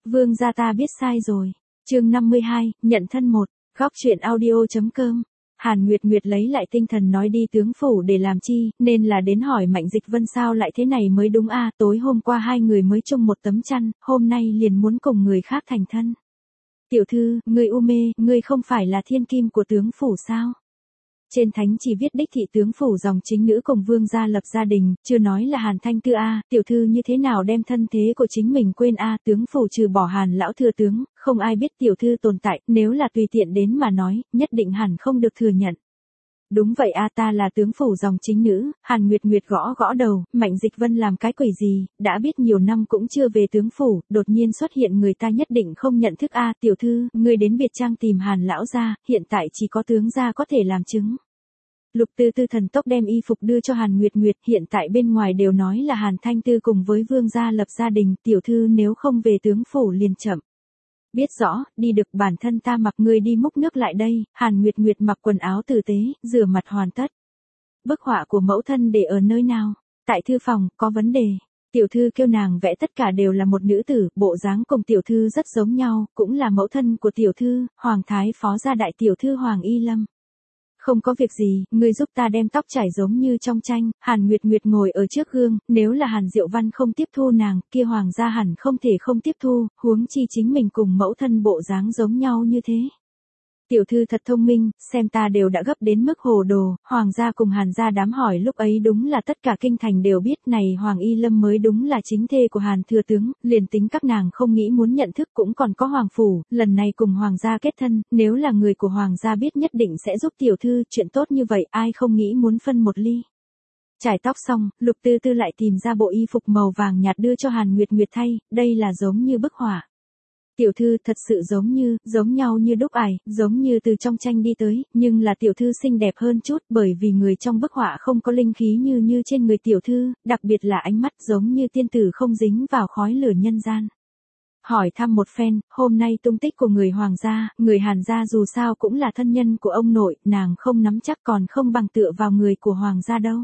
Vương gia ta biết sai rồi. Chương 52, nhận thân 1, góc truyện audio.com. Hàn Nguyệt Nguyệt lấy lại tinh thần nói đi tướng phủ để làm chi, nên là đến hỏi Mạnh Dịch Vân sao lại thế này mới đúng a, tối hôm qua hai người mới chung một tấm chăn, hôm nay liền muốn cùng người khác thành thân. Tiểu thư, ngươi u mê, ngươi không phải là thiên kim của tướng phủ sao? Trên thánh chỉ viết đích thị tướng phủ dòng chính nữ cùng vương gia lập gia đình, chưa nói là Hàn Thanh Tư a, tiểu thư như thế nào đem thân thế của chính mình quên a, tướng phủ trừ bỏ Hàn lão thừa tướng, không ai biết tiểu thư tồn tại, nếu là tùy tiện đến mà nói, nhất định hẳn không được thừa nhận. Đúng vậy a, ta là tướng phủ dòng chính nữ. Hàn Nguyệt Nguyệt gõ gõ đầu, Mạnh Dịch Vân làm cái quỷ gì, đã biết nhiều năm cũng chưa về tướng phủ, đột nhiên xuất hiện người ta nhất định không nhận thức a, tiểu thư, ngươi đến biệt trang tìm Hàn lão gia, hiện tại chỉ có tướng gia có thể làm chứng. Lục Tư Tư thần tốc đem y phục đưa cho Hàn Nguyệt Nguyệt, hiện tại bên ngoài đều nói là Hàn Thanh Tư cùng với vương gia lập gia đình, tiểu thư nếu không về tướng phủ liền chậm. Biết rõ, đi được, bản thân ta mặc, ngươi đi múc nước lại đây. Hàn Nguyệt Nguyệt mặc quần áo tử tế, rửa mặt hoàn tất. Bức họa của mẫu thân để ở nơi nào? Tại thư phòng, có vấn đề. Tiểu thư kêu nàng vẽ, tất cả đều là một nữ tử, bộ dáng cùng tiểu thư rất giống nhau, cũng là mẫu thân của tiểu thư, Hoàng Thái Phó gia đại tiểu thư Hoàng Y Lâm. Không có việc gì, ngươi giúp ta đem tóc trải giống như trong tranh. Hàn Nguyệt Nguyệt ngồi ở trước gương, nếu là Hàn Diệu Văn không tiếp thu nàng, kia hoàng gia hẳn không thể không tiếp thu, huống chi chính mình cùng mẫu thân bộ dáng giống nhau như thế. Tiểu thư thật thông minh, xem ta đều đã gấp đến mức hồ đồ, hoàng gia cùng Hàn gia đám hỏi lúc ấy đúng là tất cả kinh thành đều biết, này Hoàng Y Lâm mới đúng là chính thê của Hàn thừa tướng, liền tính các nàng không nghĩ muốn nhận thức cũng còn có hoàng phủ, lần này cùng hoàng gia kết thân, nếu là người của hoàng gia biết nhất định sẽ giúp tiểu thư, chuyện tốt như vậy ai không nghĩ muốn phân một ly. Trải tóc xong, Lục Tư Tư lại tìm ra bộ y phục màu vàng nhạt đưa cho Hàn Nguyệt Nguyệt thay, đây là giống như bức họa. Tiểu thư thật sự giống nhau như đúc ải, giống như từ trong tranh đi tới, nhưng là tiểu thư xinh đẹp hơn chút, bởi vì người trong bức họa không có linh khí như trên người tiểu thư, đặc biệt là ánh mắt giống như tiên tử không dính vào khói lửa nhân gian. Hỏi thăm một phen, hôm nay tung tích của người hoàng gia, người Hàn gia dù sao cũng là thân nhân của ông nội, nàng không nắm chắc còn không bằng tựa vào người của hoàng gia đâu.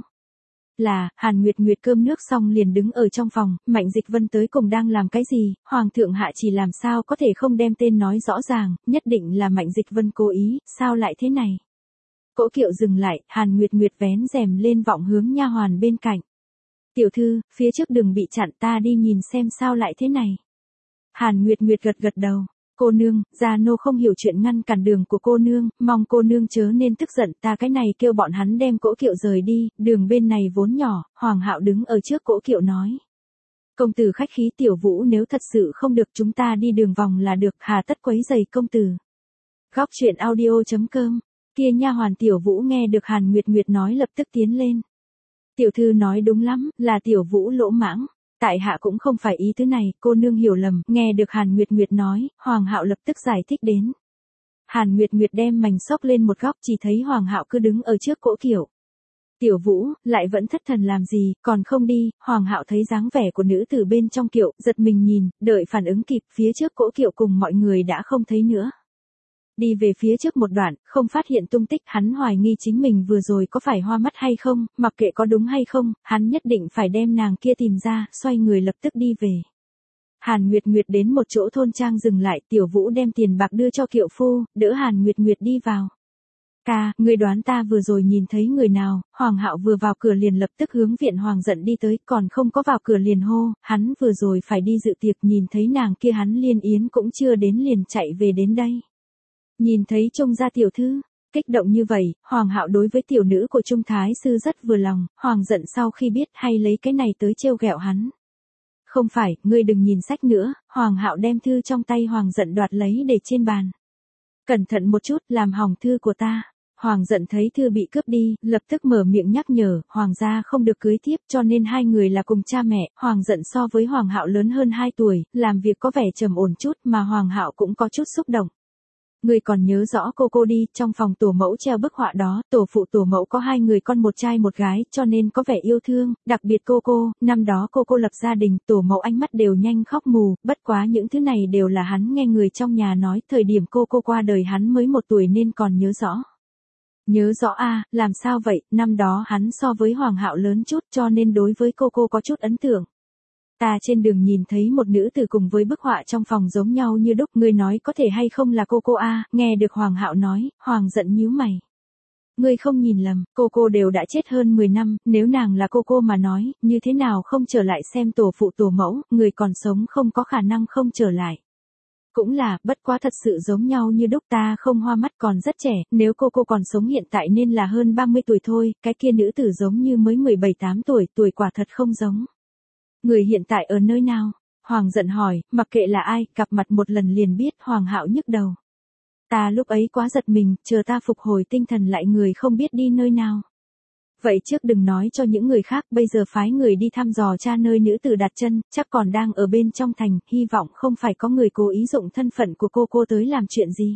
Là, Hàn Nguyệt Nguyệt cơm nước xong liền đứng ở trong phòng, Mạnh Dịch Vân tới cùng đang làm cái gì, Hoàng thượng hạ chỉ làm sao có thể không đem tên nói rõ ràng, nhất định là Mạnh Dịch Vân cố ý, sao lại thế này. Cỗ kiệu dừng lại, Hàn Nguyệt Nguyệt vén rèm lên vọng hướng nha hoàn bên cạnh. Tiểu thư, phía trước đừng bị chặn, ta đi nhìn xem sao lại thế này. Hàn Nguyệt Nguyệt gật gật đầu. Cô nương, gia nô không hiểu chuyện ngăn cản đường của cô nương, mong cô nương chớ nên tức giận, ta cái này kêu bọn hắn đem cỗ kiệu rời đi, đường bên này vốn nhỏ. Hoàng hạo đứng ở trước cỗ kiệu nói. Công tử khách khí, tiểu vũ nếu thật sự không được chúng ta đi đường vòng là được, hà tất quấy giày công tử. Góc truyện audio.com, kia nha hoàn tiểu vũ nghe được Hàn Nguyệt Nguyệt nói lập tức tiến lên. Tiểu thư nói đúng lắm, là tiểu vũ lỗ mãng. Tại hạ cũng không phải ý thứ này, cô nương hiểu lầm, nghe được Hàn Nguyệt Nguyệt nói, Hoàng hạo lập tức giải thích đến. Hàn Nguyệt Nguyệt đem mảnh xốc lên một góc, chỉ thấy Hoàng hạo cứ đứng ở trước cỗ kiệu. Tiểu vũ, lại vẫn thất thần làm gì, còn không đi. Hoàng hạo thấy dáng vẻ của nữ tử bên trong kiệu, giật mình nhìn, đợi phản ứng kịp, phía trước cỗ kiệu cùng mọi người đã không thấy nữa. Đi về phía trước một đoạn, không phát hiện tung tích, hắn hoài nghi chính mình vừa rồi có phải hoa mắt hay không, mặc kệ có đúng hay không, hắn nhất định phải đem nàng kia tìm ra, xoay người lập tức đi về. Hàn Nguyệt Nguyệt đến một chỗ thôn trang dừng lại, tiểu vũ đem tiền bạc đưa cho kiệu phu, đỡ Hàn Nguyệt Nguyệt đi vào. Ca, người đoán ta vừa rồi nhìn thấy người nào? Hoàng hạo vừa vào cửa liền lập tức hướng viện hoàng giận đi tới, còn không có vào cửa liền hô, hắn vừa rồi phải đi dự tiệc, nhìn thấy nàng kia hắn liên yến cũng chưa đến liền chạy về đến đây. Nhìn thấy Trung gia tiểu thư, kích động như vậy, Hoàng hạo đối với tiểu nữ của Trung Thái sư rất vừa lòng, Hoàng giận sau khi biết hay lấy cái này tới trêu ghẹo hắn. Không phải, ngươi đừng nhìn sách nữa, Hoàng hạo đem thư trong tay Hoàng giận đoạt lấy để trên bàn. Cẩn thận một chút, làm hỏng thư của ta. Hoàng giận thấy thư bị cướp đi, lập tức mở miệng nhắc nhở, Hoàng gia không được cưới tiếp cho nên hai người là cùng cha mẹ, Hoàng giận so với Hoàng hạo lớn hơn 2 tuổi, làm việc có vẻ trầm ổn chút mà Hoàng hạo cũng có chút xúc động. Người còn nhớ rõ cô đi, trong phòng tổ mẫu treo bức họa đó, tổ phụ tổ mẫu có 2 người con, một trai một gái, cho nên có vẻ yêu thương, đặc biệt cô, năm đó cô lập gia đình, tổ mẫu ánh mắt đều nhanh khóc mù, bất quá những thứ này đều là hắn nghe người trong nhà nói, thời điểm cô qua đời hắn mới 1 tuổi nên còn nhớ rõ. Nhớ rõ a, làm sao vậy, năm đó hắn so với Hoàng hạo lớn chút cho nên đối với cô có chút ấn tượng. Ta trên đường nhìn thấy một nữ tử cùng với bức họa trong phòng giống nhau như đúc, ngươi nói có thể hay không là cô a? Nghe được Hoàng Hạo nói, Hoàng giận nhíu mày. Ngươi không nhìn lầm, cô đều đã chết hơn 10 năm, nếu nàng là cô mà nói, như thế nào không trở lại xem tổ phụ tổ mẫu, người còn sống không có khả năng không trở lại. Cũng là, bất quá thật sự giống nhau như đúc, ta không hoa mắt còn rất trẻ, nếu cô còn sống hiện tại nên là hơn 30 tuổi thôi, cái kia nữ tử giống như mới 17-8 tuổi, tuổi quả thật không giống. Người hiện tại ở nơi nào? Hoàng giận hỏi, mặc kệ là ai, gặp mặt một lần liền biết. Hoàng Hạo nhức đầu. Ta lúc ấy quá giật mình, chờ ta phục hồi tinh thần lại người không biết đi nơi nào. Vậy trước đừng nói cho những người khác, bây giờ phái người đi thăm dò tra nơi nữ tử đặt chân, chắc còn đang ở bên trong thành, hy vọng không phải có người cố ý dụng thân phận của cô tới làm chuyện gì.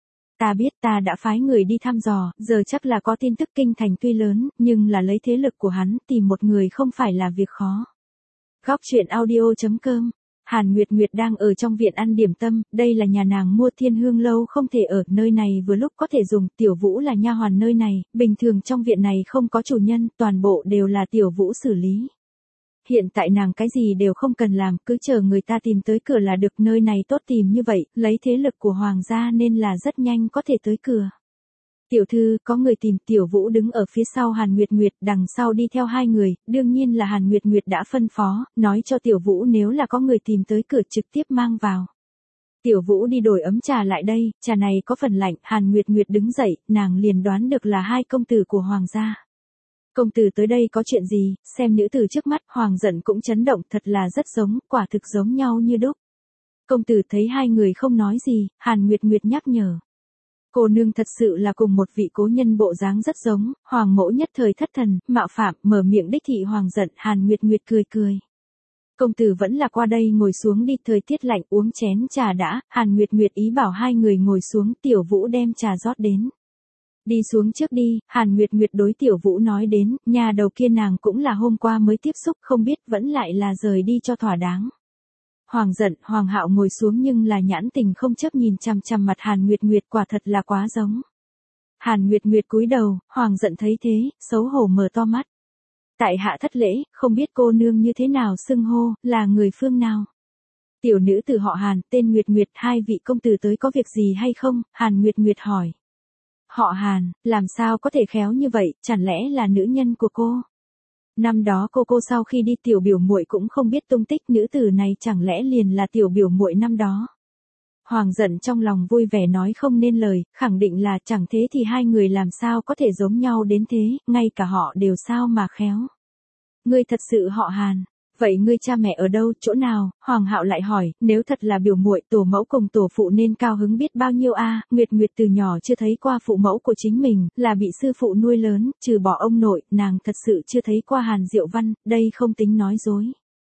Ta biết, ta đã phái người đi thăm dò, giờ chắc là có tin tức. Kinh thành tuy lớn, nhưng là lấy thế lực của hắn, tìm một người không phải là việc khó. Góc truyện audio.com. Hàn Nguyệt Nguyệt đang ở trong viện ăn điểm tâm, đây là nhà nàng mua Thiên Hương lâu không thể ở, nơi này vừa lúc có thể dùng, Tiểu Vũ là nha hoàn nơi này, bình thường trong viện này không có chủ nhân, toàn bộ đều là Tiểu Vũ xử lý. Hiện tại nàng cái gì đều không cần làm, cứ chờ người ta tìm tới cửa là được, nơi này tốt tìm như vậy, lấy thế lực của hoàng gia nên là rất nhanh có thể tới cửa. Tiểu thư, có người tìm. Tiểu Vũ đứng ở phía sau Hàn Nguyệt Nguyệt, đằng sau đi theo hai người, đương nhiên là Hàn Nguyệt Nguyệt đã phân phó, nói cho Tiểu Vũ nếu là có người tìm tới cửa trực tiếp mang vào. Tiểu Vũ đi đổi ấm trà lại đây, trà này có phần lạnh. Hàn Nguyệt Nguyệt đứng dậy, nàng liền đoán được là hai công tử của hoàng gia. Công tử tới đây có chuyện gì? Xem nữ tử trước mắt, Hoàng giận cũng chấn động, thật là rất giống, quả thực giống nhau như đúc. Công tử thấy hai người không nói gì, Hàn Nguyệt Nguyệt nhắc nhở. Cô nương thật sự là cùng một vị cố nhân bộ dáng rất giống. Hoàng mẫu nhất thời thất thần, mạo phạm, mở miệng đích thị Hoàng giận. Hàn Nguyệt Nguyệt cười cười. Công tử vẫn là qua đây ngồi xuống đi, thời tiết lạnh, uống chén trà đã. Hàn Nguyệt Nguyệt ý bảo hai người ngồi xuống, Tiểu Vũ đem trà rót đến. Đi xuống trước đi. Hàn Nguyệt Nguyệt đối Tiểu Vũ nói đến, nhà đầu kia nàng cũng là hôm qua mới tiếp xúc, không biết vẫn lại là rời đi cho thỏa đáng. Hoàng giận, Hoàng Hạo ngồi xuống nhưng là nhãn tình không chấp nhìn chằm chằm mặt Hàn Nguyệt Nguyệt, quả thật là quá giống. Hàn Nguyệt Nguyệt cúi đầu, Hoàng giận thấy thế, xấu hổ mở to mắt. Tại hạ thất lễ, không biết cô nương như thế nào xưng hô, là người phương nào? Tiểu nữ tử họ Hàn, tên Nguyệt Nguyệt, hai vị công tử tới có việc gì hay không? Hàn Nguyệt Nguyệt hỏi. Họ Hàn, làm sao có thể khéo như vậy, chẳng lẽ là nữ nhân của cô? Năm đó cô sau khi đi tiểu biểu muội cũng không biết tung tích, nữ tử này chẳng lẽ liền là tiểu biểu muội năm đó? Hoàng giận trong lòng vui vẻ nói không nên lời, khẳng định là, chẳng thế thì hai người làm sao có thể giống nhau đến thế, ngay cả họ đều sao mà khéo. Ngươi thật sự họ Hàn. Vậy ngươi cha mẹ ở đâu, chỗ nào? Hoàng Hạo lại hỏi, nếu thật là biểu muội, tổ mẫu cùng tổ phụ nên cao hứng biết bao nhiêu a. Nguyệt Nguyệt từ nhỏ chưa thấy qua phụ mẫu của chính mình, là bị sư phụ nuôi lớn, trừ bỏ ông nội, nàng thật sự chưa thấy qua Hàn Diệu Văn, đây không tính nói dối.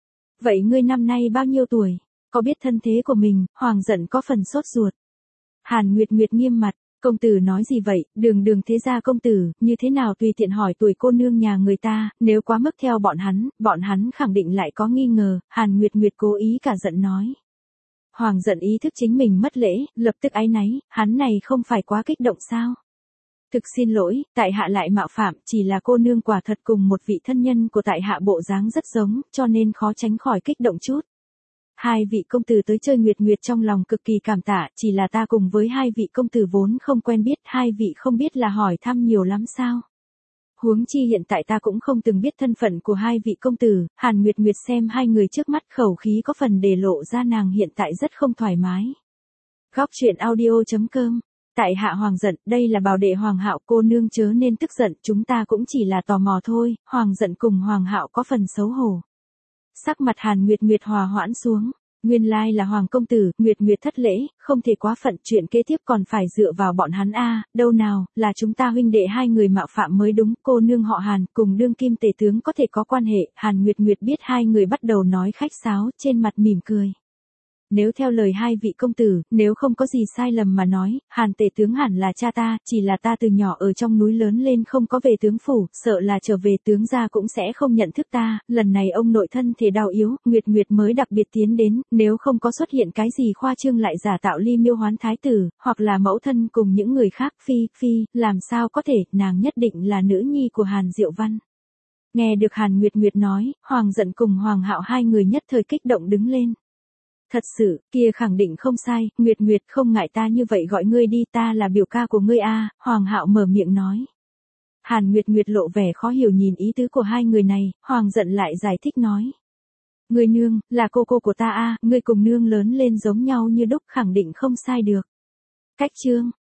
Vậy ngươi năm nay bao nhiêu tuổi? Có biết thân thế của mình? Hoàng giận có phần sốt ruột. Hàn Nguyệt Nguyệt nghiêm mặt. Công tử nói gì vậy, đường thế gia công tử, như thế nào tùy tiện hỏi tuổi cô nương nhà người ta, nếu quá mức theo bọn hắn khẳng định lại có nghi ngờ. Hàn Nguyệt Nguyệt cố ý cả giận nói. Hoàng giận ý thức chính mình mất lễ, lập tức áy náy, hắn này không phải quá kích động sao? Thực xin lỗi, tại hạ lại mạo phạm, chỉ là cô nương quả thật cùng một vị thân nhân của tại hạ bộ dáng rất giống, cho nên khó tránh khỏi kích động chút. Hai vị công tử tới chơi. Nguyệt Nguyệt trong lòng cực kỳ cảm tạ, chỉ là ta cùng với hai vị công tử vốn không quen biết, hai vị không biết là hỏi thăm nhiều lắm sao? Huống chi hiện tại ta cũng không từng biết thân phận của hai vị công tử. Hàn Nguyệt Nguyệt xem hai người trước mắt, khẩu khí có phần để lộ ra nàng hiện tại rất không thoải mái. Góc truyện audio.com. Tại hạ Hoàng giận, đây là bảo đệ Hoàng Hạo, cô nương chớ nên tức giận, chúng ta cũng chỉ là tò mò thôi. Hoàng giận cùng Hoàng Hạo có phần xấu hổ. Sắc mặt Hàn Nguyệt Nguyệt hòa hoãn xuống. Nguyên lai là Hoàng công tử. Nguyệt Nguyệt thất lễ, không thể quá phận, chuyện kế tiếp còn phải dựa vào bọn hắn a. Đâu nào, là chúng ta huynh đệ hai người mạo phạm mới đúng. Cô nương họ Hàn, cùng đương kim tể tướng có thể có quan hệ. Hàn Nguyệt Nguyệt biết hai người bắt đầu nói khách sáo, trên mặt mỉm cười. Nếu theo lời hai vị công tử, nếu không có gì sai lầm mà nói, Hàn tể tướng hẳn là cha ta, chỉ là ta từ nhỏ ở trong núi lớn lên không có về tướng phủ, sợ là trở về tướng gia cũng sẽ không nhận thức ta, lần này ông nội thân thể đau yếu, Nguyệt Nguyệt mới đặc biệt tiến đến, nếu không có xuất hiện cái gì khoa trương lại giả tạo ly miêu hoán thái tử, hoặc là mẫu thân cùng những người khác, phi, làm sao có thể, nàng nhất định là nữ nhi của Hàn Diệu Văn. Nghe được Hàn Nguyệt Nguyệt nói, Hoàng Dận cùng Hoàng Hạo hai người nhất thời kích động đứng lên. Thật sự, kia khẳng định không sai, Nguyệt Nguyệt không ngại ta như vậy gọi ngươi đi, ta là biểu ca của ngươi a. Hoàng Hạo mở miệng nói. Hàn Nguyệt Nguyệt lộ vẻ khó hiểu nhìn ý tứ của hai người này, Hoàng Dận lại giải thích nói. Ngươi nương, là cô của ta a, ngươi cùng nương lớn lên giống nhau như đúc khẳng định không sai được. Cách chương.